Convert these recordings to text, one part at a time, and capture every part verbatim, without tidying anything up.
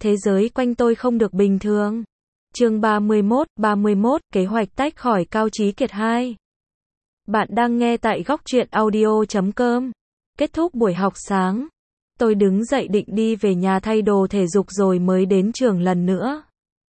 Thế giới quanh tôi không được bình thường. Chương ba mươi mốt, ba mươi mốt, kế hoạch tách khỏi Cao Chí Kiệt hai. Bạn đang nghe tại góc truyện audio chấm com. Kết thúc buổi học sáng, tôi đứng dậy định đi về nhà thay đồ thể dục rồi mới đến trường lần nữa.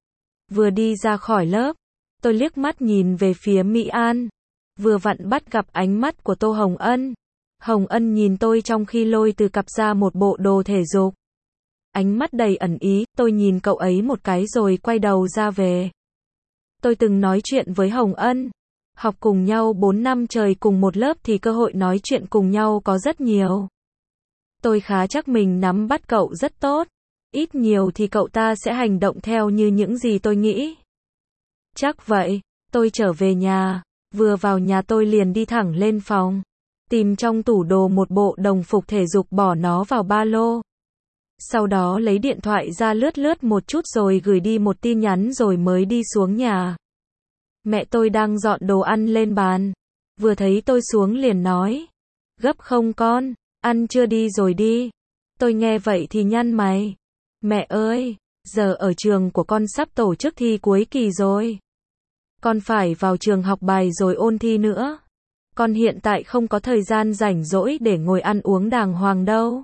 Vừa đi ra khỏi lớp, tôi liếc mắt nhìn về phía Mỹ An, vừa vặn bắt gặp ánh mắt của Tô Hồng Ân. Hồng Ân nhìn tôi trong khi lôi từ cặp ra một bộ đồ thể dục. Ánh mắt đầy ẩn ý, tôi nhìn cậu ấy một cái rồi quay đầu ra về. Tôi từng nói chuyện với Hồng Ân. Học cùng nhau bốn năm trời cùng một lớp thì cơ hội nói chuyện cùng nhau có rất nhiều. Tôi khá chắc mình nắm bắt cậu rất tốt. Ít nhiều thì cậu ta sẽ hành động theo như những gì tôi nghĩ. Chắc vậy, tôi trở về nhà. Vừa vào nhà tôi liền đi thẳng lên phòng. Tìm trong tủ đồ một bộ đồng phục thể dục bỏ nó vào ba lô. Sau đó lấy điện thoại ra lướt lướt một chút rồi gửi đi một tin nhắn rồi mới đi xuống nhà. Mẹ tôi đang dọn đồ ăn lên bàn. Vừa thấy tôi xuống liền nói. Gấp không con, ăn chưa đi rồi đi. Tôi nghe vậy thì nhăn mày. Mẹ ơi, giờ ở trường của con sắp tổ chức thi cuối kỳ rồi. Con phải vào trường học bài rồi ôn thi nữa. Con hiện tại không có thời gian rảnh rỗi để ngồi ăn uống đàng hoàng đâu.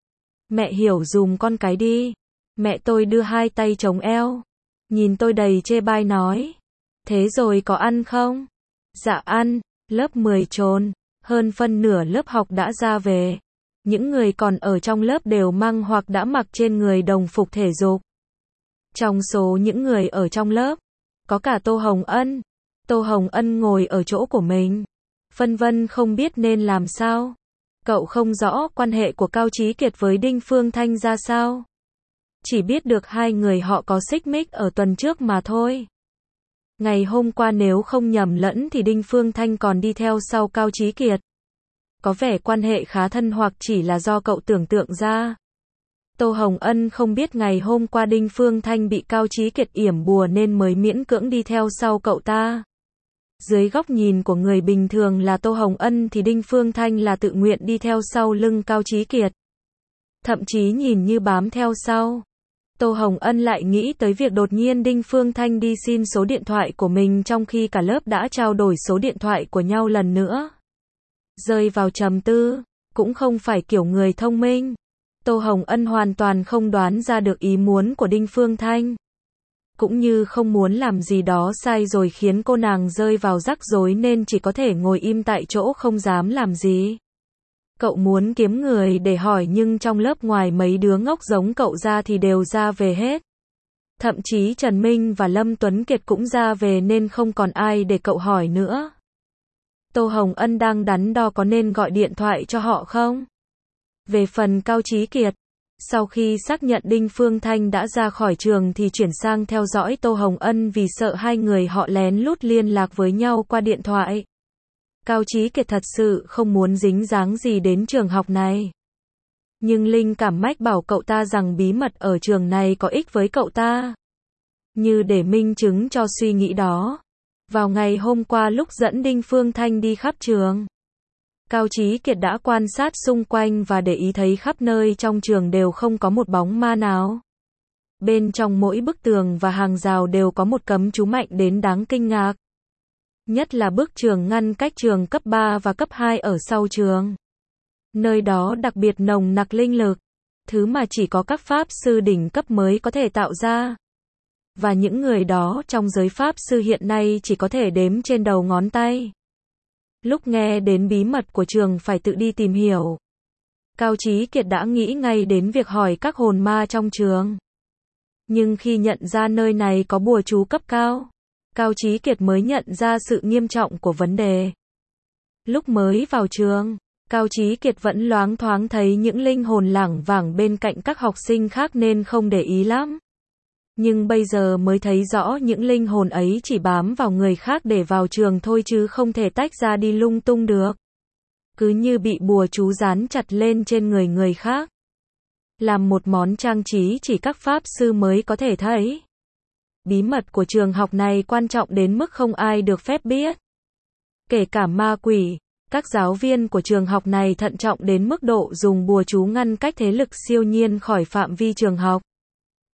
Mẹ hiểu dùm con cái đi. Mẹ tôi đưa hai tay chống eo. Nhìn tôi đầy chê bai nói. Thế rồi có ăn không? Dạ ăn. Lớp mười trồn. Hơn phân nửa lớp học đã ra về. Những người còn ở trong lớp đều mang hoặc đã mặc trên người đồng phục thể dục. Trong số những người ở trong lớp, có cả Tô Hồng Ân. Tô Hồng Ân ngồi ở chỗ của mình. Phân vân không biết nên làm sao. Cậu không rõ quan hệ của Cao Chí Kiệt với Đinh Phương Thanh ra sao. Chỉ biết được hai người họ có xích mích ở tuần trước mà thôi. Ngày hôm qua nếu không nhầm lẫn thì Đinh Phương Thanh còn đi theo sau Cao Chí Kiệt. Có vẻ quan hệ khá thân hoặc chỉ là do cậu tưởng tượng ra. Tô Hồng Ân không biết ngày hôm qua Đinh Phương Thanh bị Cao Chí Kiệt yểm bùa nên mới miễn cưỡng đi theo sau cậu ta. Dưới góc nhìn của người bình thường là Tô Hồng Ân thì Đinh Phương Thanh là tự nguyện đi theo sau lưng Cao Chí Kiệt. Thậm chí nhìn như bám theo sau. Tô Hồng Ân lại nghĩ tới việc đột nhiên Đinh Phương Thanh đi xin số điện thoại của mình trong khi cả lớp đã trao đổi số điện thoại của nhau lần nữa. Rơi vào trầm tư, cũng không phải kiểu người thông minh. Tô Hồng Ân hoàn toàn không đoán ra được ý muốn của Đinh Phương Thanh. Cũng như không muốn làm gì đó sai rồi khiến cô nàng rơi vào rắc rối nên chỉ có thể ngồi im tại chỗ không dám làm gì. Cậu muốn kiếm người để hỏi nhưng trong lớp ngoài mấy đứa ngốc giống cậu ra thì đều ra về hết. Thậm chí Trần Minh và Lâm Tuấn Kiệt cũng ra về nên không còn ai để cậu hỏi nữa. Tô Hồng Ân đang đắn đo có nên gọi điện thoại cho họ không? Về phần Cao Chí Kiệt, sau khi xác nhận Đinh Phương Thanh đã ra khỏi trường thì chuyển sang theo dõi Tô Hồng Ân vì sợ hai người họ lén lút liên lạc với nhau qua điện thoại. Cao Chí Kiệt thật sự không muốn dính dáng gì đến trường học này. Nhưng linh cảm mách bảo cậu ta rằng bí mật ở trường này có ích với cậu ta. Như để minh chứng cho suy nghĩ đó. Vào ngày hôm qua lúc dẫn Đinh Phương Thanh đi khắp trường, Cao Chí Kiệt đã quan sát xung quanh và để ý thấy khắp nơi trong trường đều không có một bóng ma nào. Bên trong mỗi bức tường và hàng rào đều có một cấm chú mạnh đến đáng kinh ngạc. Nhất là bức tường ngăn cách trường cấp ba và cấp hai ở sau trường. Nơi đó đặc biệt nồng nặc linh lực, thứ mà chỉ có các pháp sư đỉnh cấp mới có thể tạo ra. Và những người đó trong giới pháp sư hiện nay chỉ có thể đếm trên đầu ngón tay. Lúc nghe đến bí mật của trường phải tự đi tìm hiểu, Cao Chí Kiệt đã nghĩ ngay đến việc hỏi các hồn ma trong trường. Nhưng khi nhận ra nơi này có bùa chú cấp cao, Cao Chí Kiệt mới nhận ra sự nghiêm trọng của vấn đề. Lúc mới vào trường, Cao Chí Kiệt vẫn loáng thoáng thấy những linh hồn lảng vảng bên cạnh các học sinh khác nên không để ý lắm. Nhưng bây giờ mới thấy rõ những linh hồn ấy chỉ bám vào người khác để vào trường thôi chứ không thể tách ra đi lung tung được. Cứ như bị bùa chú dán chặt lên trên người người khác. Làm một món trang trí chỉ các pháp sư mới có thể thấy. Bí mật của trường học này quan trọng đến mức không ai được phép biết. Kể cả ma quỷ, các giáo viên của trường học này thận trọng đến mức độ dùng bùa chú ngăn cách thế lực siêu nhiên khỏi phạm vi trường học.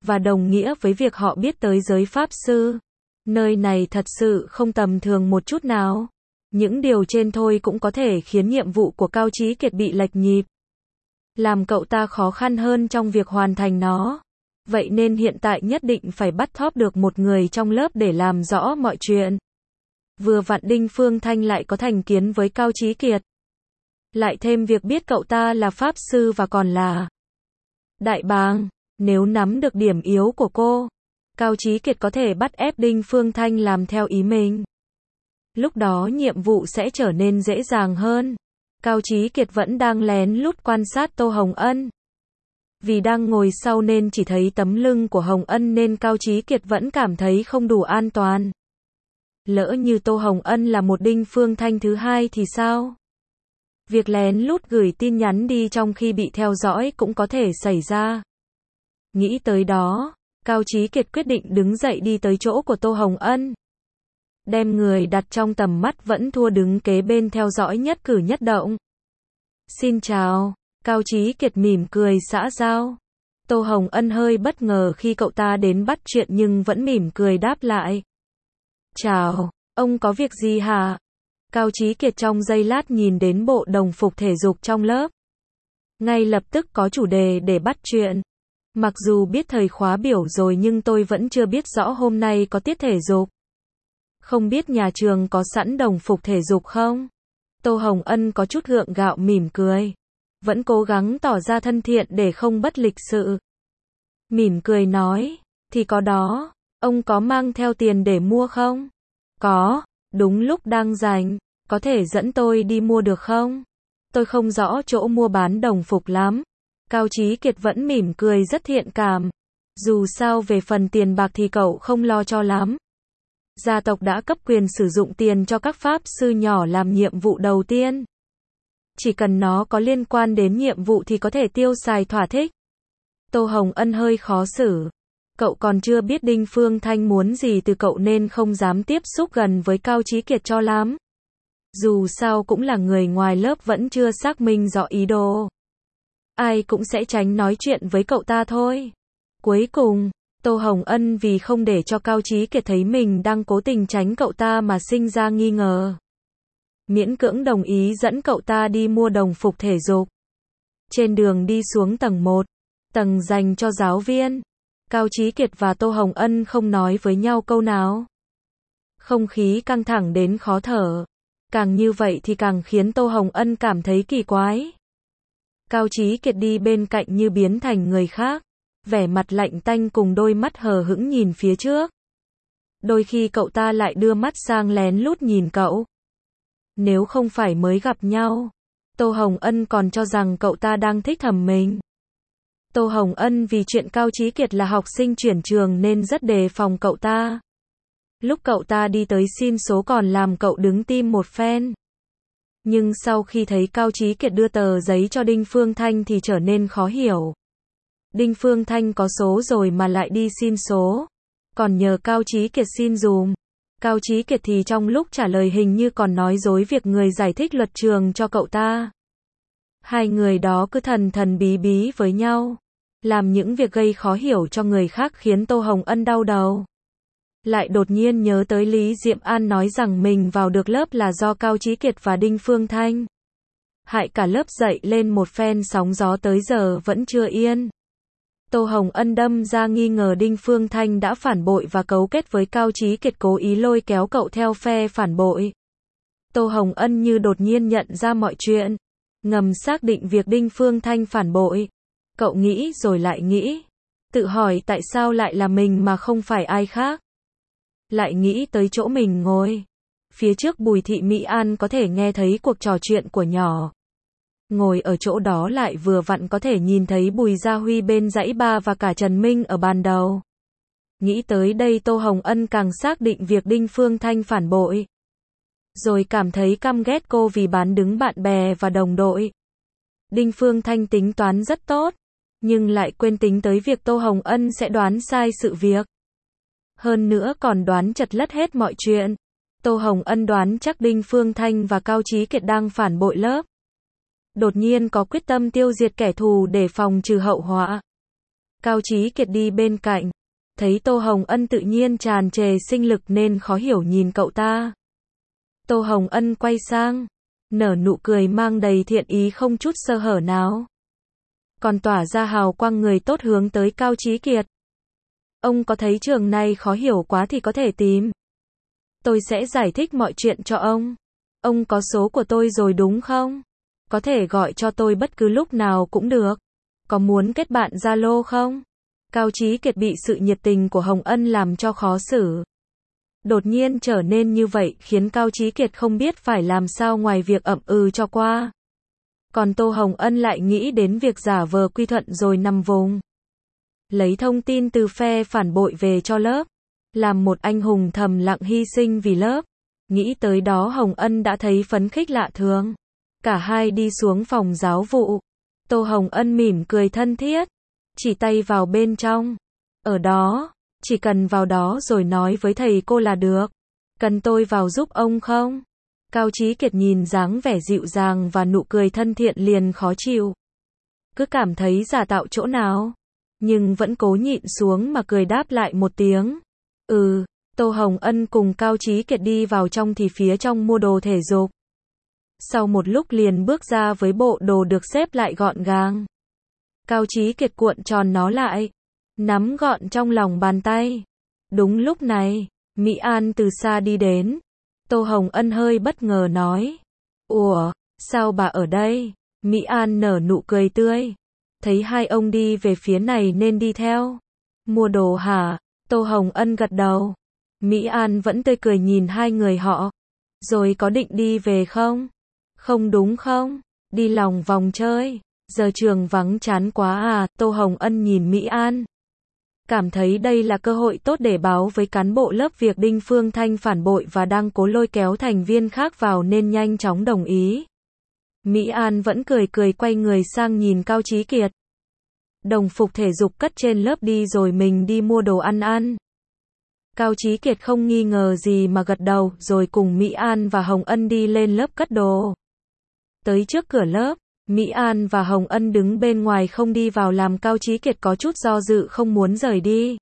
và đồng nghĩa với việc họ biết tới giới pháp sư. Nơi này thật sự không tầm thường một chút nào. Những điều trên thôi cũng có thể khiến nhiệm vụ của Cao Chí Kiệt bị lệch nhịp, làm cậu ta khó khăn hơn trong việc hoàn thành nó. Vậy nên hiện tại nhất định phải bắt thóp được một người trong lớp để làm rõ mọi chuyện. Vừa vặn Đinh Phương Thanh lại có thành kiến với Cao Chí Kiệt. Lại thêm việc biết cậu ta là pháp sư và còn là đại bàng. Nếu nắm được điểm yếu của cô, Cao Chí Kiệt có thể bắt ép Đinh Phương Thanh làm theo ý mình. Lúc đó nhiệm vụ sẽ trở nên dễ dàng hơn. Cao Chí Kiệt vẫn đang lén lút quan sát Tô Hồng Ân. Vì đang ngồi sau nên chỉ thấy tấm lưng của Hồng Ân nên Cao Chí Kiệt vẫn cảm thấy không đủ an toàn. Lỡ như Tô Hồng Ân là một Đinh Phương Thanh thứ hai thì sao? Việc lén lút gửi tin nhắn đi trong khi bị theo dõi cũng có thể xảy ra. Nghĩ tới đó, Cao Chí Kiệt quyết định đứng dậy đi tới chỗ của Tô Hồng Ân. Đem người đặt trong tầm mắt vẫn thua đứng kế bên theo dõi nhất cử nhất động. Xin chào, Cao Chí Kiệt mỉm cười xã giao. Tô Hồng Ân hơi bất ngờ khi cậu ta đến bắt chuyện nhưng vẫn mỉm cười đáp lại. Chào, ông có việc gì hả? Cao Chí Kiệt trong giây lát nhìn đến bộ đồng phục thể dục trong lớp. Ngay lập tức có chủ đề để bắt chuyện. Mặc dù biết thời khóa biểu rồi nhưng tôi vẫn chưa biết rõ hôm nay có tiết thể dục. Không biết nhà trường có sẵn đồng phục thể dục không? Tô Hồng Ân có chút gượng gạo mỉm cười. Vẫn cố gắng tỏ ra thân thiện để không bất lịch sự. Mỉm cười nói, thì có đó, ông có mang theo tiền để mua không? Có, đúng lúc đang rảnh, có thể dẫn tôi đi mua được không? Tôi không rõ chỗ mua bán đồng phục lắm. Cao Chí Kiệt vẫn mỉm cười rất thiện cảm. Dù sao về phần tiền bạc thì cậu không lo cho lắm. Gia tộc đã cấp quyền sử dụng tiền cho các pháp sư nhỏ làm nhiệm vụ đầu tiên. Chỉ cần nó có liên quan đến nhiệm vụ thì có thể tiêu xài thỏa thích. Tô Hồng Ân hơi khó xử. Cậu còn chưa biết Đinh Phương Thanh muốn gì từ cậu nên không dám tiếp xúc gần với Cao Chí Kiệt cho lắm. Dù sao cũng là người ngoài lớp vẫn chưa xác minh rõ ý đồ. Ai cũng sẽ tránh nói chuyện với cậu ta thôi. Cuối cùng, Tô Hồng Ân vì không để cho Cao Chí Kiệt thấy mình đang cố tình tránh cậu ta mà sinh ra nghi ngờ. Miễn cưỡng đồng ý dẫn cậu ta đi mua đồng phục thể dục. Trên đường đi xuống tầng một, tầng dành cho giáo viên, Cao Chí Kiệt và Tô Hồng Ân không nói với nhau câu nào. Không khí căng thẳng đến khó thở. Càng như vậy thì càng khiến Tô Hồng Ân cảm thấy kỳ quái. Cao Chí Kiệt đi bên cạnh như biến thành người khác, vẻ mặt lạnh tanh cùng đôi mắt hờ hững nhìn phía trước. Đôi khi cậu ta lại đưa mắt sang lén lút nhìn cậu. Nếu không phải mới gặp nhau, Tô Hồng Ân còn cho rằng cậu ta đang thích thầm mình. Tô Hồng Ân vì chuyện Cao Chí Kiệt là học sinh chuyển trường nên rất đề phòng cậu ta. Lúc cậu ta đi tới xin số còn làm cậu đứng tim một phen. Nhưng sau khi thấy Cao Chí Kiệt đưa tờ giấy cho Đinh Phương Thanh thì trở nên khó hiểu. Đinh Phương Thanh có số rồi mà lại đi xin số. Còn nhờ Cao Chí Kiệt xin dùm. Cao Chí Kiệt thì trong lúc trả lời hình như còn nói dối việc người giải thích luật trường cho cậu ta. Hai người đó cứ thần thần bí bí với nhau. Làm những việc gây khó hiểu cho người khác khiến Tô Hồng Ân đau đầu. Lại đột nhiên nhớ tới Lý Diệm An nói rằng mình vào được lớp là do Cao Chí Kiệt và Đinh Phương Thanh. Hại cả lớp dậy lên một phen sóng gió tới giờ vẫn chưa yên. Tô Hồng Ân đâm ra nghi ngờ Đinh Phương Thanh đã phản bội và cấu kết với Cao Chí Kiệt cố ý lôi kéo cậu theo phe phản bội. Tô Hồng Ân như đột nhiên nhận ra mọi chuyện. Ngầm xác định việc Đinh Phương Thanh phản bội. Cậu nghĩ rồi lại nghĩ. Tự hỏi tại sao lại là mình mà không phải ai khác. Lại nghĩ tới chỗ mình ngồi. Phía trước Bùi Thị Mỹ An có thể nghe thấy cuộc trò chuyện của nhỏ. Ngồi ở chỗ đó lại vừa vặn có thể nhìn thấy Bùi Gia Huy bên dãy ba và cả Trần Minh ở bàn đầu. Nghĩ tới đây Tô Hồng Ân càng xác định việc Đinh Phương Thanh phản bội. Rồi cảm thấy căm ghét cô vì bán đứng bạn bè và đồng đội. Đinh Phương Thanh tính toán rất tốt, nhưng lại quên tính tới việc Tô Hồng Ân sẽ đoán sai sự việc. Hơn nữa còn đoán chật lất hết mọi chuyện. Tô Hồng Ân đoán chắc Đinh Phương Thanh và Cao Chí Kiệt đang phản bội lớp. Đột nhiên có quyết tâm tiêu diệt kẻ thù để phòng trừ hậu họa. Cao Chí Kiệt đi bên cạnh, thấy Tô Hồng Ân tự nhiên tràn trề sinh lực nên khó hiểu nhìn cậu ta. Tô Hồng Ân quay sang, nở nụ cười mang đầy thiện ý không chút sơ hở nào, còn tỏa ra hào quang người tốt hướng tới Cao Chí Kiệt. Ông có thấy trường này khó hiểu quá thì có thể tìm. Tôi sẽ giải thích mọi chuyện cho ông. Ông có số của tôi rồi đúng không? Có thể gọi cho tôi bất cứ lúc nào cũng được. Có muốn kết bạn Zalo không? Cao Chí Kiệt bị sự nhiệt tình của Hồng Ân làm cho khó xử. Đột nhiên trở nên như vậy khiến Cao Chí Kiệt không biết phải làm sao ngoài việc ậm ừ cho qua. Còn Tô Hồng Ân lại nghĩ đến việc giả vờ quy thuận rồi nằm vùng. Lấy thông tin từ phe phản bội về cho lớp. Làm một anh hùng thầm lặng hy sinh vì lớp. Nghĩ tới đó Hồng Ân đã thấy phấn khích lạ thường. Cả hai đi xuống phòng giáo vụ. Tô Hồng Ân mỉm cười thân thiết. Chỉ tay vào bên trong. Ở đó, chỉ cần vào đó rồi nói với thầy cô là được. Cần tôi vào giúp ông không? Cao Chí Kiệt nhìn dáng vẻ dịu dàng và nụ cười thân thiện liền khó chịu. Cứ cảm thấy giả tạo chỗ nào. Nhưng vẫn cố nhịn xuống mà cười đáp lại một tiếng. Ừ, Tô Hồng Ân cùng Cao Chí Kiệt đi vào trong thì phía trong mua đồ thể dục. Sau một lúc liền bước ra với bộ đồ được xếp lại gọn gàng. Cao Chí Kiệt cuộn tròn nó lại, nắm gọn trong lòng bàn tay. Đúng lúc này, Mỹ An từ xa đi đến. Tô Hồng Ân hơi bất ngờ nói. Ủa, sao bà ở đây? Mỹ An nở nụ cười tươi. Thấy hai ông đi về phía này nên đi theo. Mua đồ hả? Tô Hồng Ân gật đầu. Mỹ An vẫn tươi cười nhìn hai người họ. Rồi có định đi về không? Không đúng không? Đi lòng vòng chơi. Giờ trường vắng chán quá à? Tô Hồng Ân nhìn Mỹ An. Cảm thấy đây là cơ hội tốt để báo với cán bộ lớp việc Đinh Phương Thanh phản bội và đang cố lôi kéo thành viên khác vào nên nhanh chóng đồng ý. Mỹ An vẫn cười cười quay người sang nhìn Cao Chí Kiệt. Đồng phục thể dục cất trên lớp đi rồi mình đi mua đồ ăn ăn. Cao Chí Kiệt không nghi ngờ gì mà gật đầu rồi cùng Mỹ An và Hồng Ân đi lên lớp cất đồ. Tới trước cửa lớp, Mỹ An và Hồng Ân đứng bên ngoài không đi vào làm Cao Chí Kiệt có chút do dự không muốn rời đi.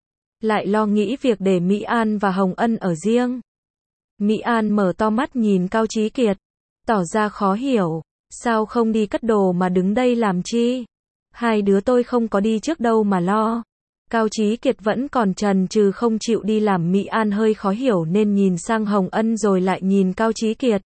Lại lo nghĩ việc để Mỹ An và Hồng Ân ở riêng. Mỹ An mở to mắt nhìn Cao Chí Kiệt, tỏ ra khó hiểu. Sao không đi cất đồ mà đứng đây làm chi? Hai đứa tôi không có đi trước đâu mà lo. Cao Chí Kiệt vẫn còn chần chừ không chịu đi làm Mỹ An hơi khó hiểu nên nhìn sang Hồng Ân rồi lại nhìn Cao Chí Kiệt.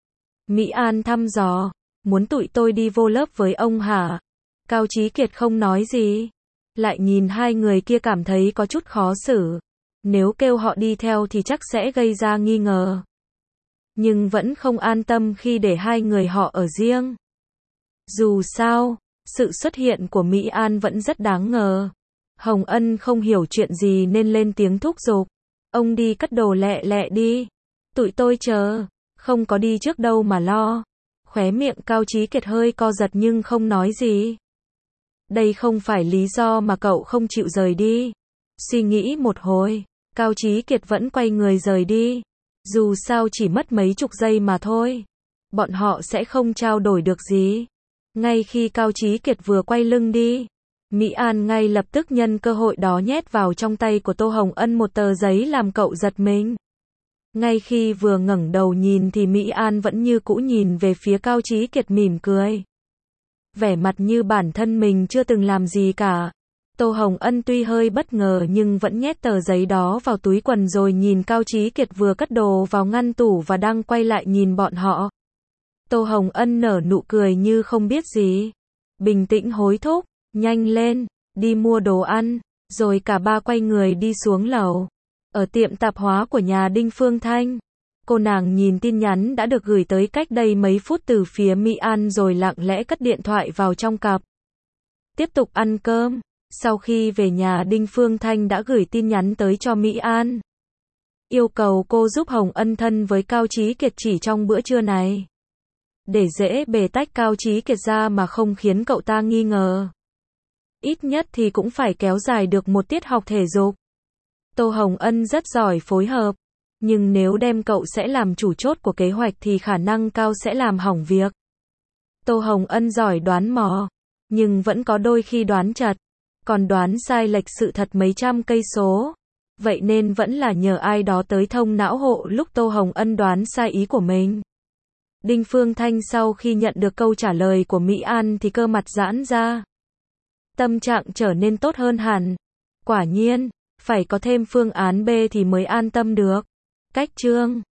Mỹ An thăm dò. Muốn tụi tôi đi vô lớp với ông hả? Cao Chí Kiệt không nói gì. Lại nhìn hai người kia cảm thấy có chút khó xử. Nếu kêu họ đi theo thì chắc sẽ gây ra nghi ngờ. Nhưng vẫn không an tâm khi để hai người họ ở riêng. Dù sao, sự xuất hiện của Mỹ An vẫn rất đáng ngờ. Hồng Ân không hiểu chuyện gì nên lên tiếng thúc giục. Ông đi cất đồ lẹ lẹ đi. Tụi tôi chờ. Không có đi trước đâu mà lo. Khóe miệng Cao Chí Kiệt hơi co giật nhưng không nói gì. Đây không phải lý do mà cậu không chịu rời đi. Suy nghĩ một hồi, Cao Chí Kiệt vẫn quay người rời đi. Dù sao chỉ mất mấy chục giây mà thôi. Bọn họ sẽ không trao đổi được gì. Ngay khi Cao Chí Kiệt vừa quay lưng đi, Mỹ An ngay lập tức nhân cơ hội đó nhét vào trong tay của Tô Hồng Ân một tờ giấy làm cậu giật mình. Ngay khi vừa ngẩng đầu nhìn thì Mỹ An vẫn như cũ nhìn về phía Cao Chí Kiệt mỉm cười. Vẻ mặt như bản thân mình chưa từng làm gì cả. Tô Hồng Ân tuy hơi bất ngờ nhưng vẫn nhét tờ giấy đó vào túi quần rồi nhìn Cao Chí Kiệt vừa cất đồ vào ngăn tủ và đang quay lại nhìn bọn họ. Tô Hồng Ân nở nụ cười như không biết gì. Bình tĩnh hối thúc, nhanh lên, đi mua đồ ăn, rồi cả ba quay người đi xuống lầu. Ở tiệm tạp hóa của nhà Đinh Phương Thanh, cô nàng nhìn tin nhắn đã được gửi tới cách đây mấy phút từ phía Mỹ An rồi lặng lẽ cất điện thoại vào trong cặp. Tiếp tục ăn cơm, sau khi về nhà Đinh Phương Thanh đã gửi tin nhắn tới cho Mỹ An. Yêu cầu cô giúp Hồng Ân thân với Cao Chí Kiệt chỉ trong bữa trưa này. Để dễ bề tách Cao Chí Kiệt ra mà không khiến cậu ta nghi ngờ. Ít nhất thì cũng phải kéo dài được một tiết học thể dục. Tô Hồng Ân rất giỏi phối hợp, nhưng nếu đem cậu sẽ làm chủ chốt của kế hoạch thì khả năng cao sẽ làm hỏng việc. Tô Hồng Ân giỏi đoán mò, nhưng vẫn có đôi khi đoán chật. còn đoán sai lệch sự thật mấy trăm cây số. Vậy nên vẫn là nhờ ai đó tới thông não hộ lúc Tô Hồng Ân đoán sai ý của mình. Đinh Phương Thanh sau khi nhận được câu trả lời của Mỹ An thì cơ mặt giãn ra. Tâm trạng trở nên tốt hơn hẳn. Quả nhiên, phải có thêm phương án B thì mới an tâm được. Cách chương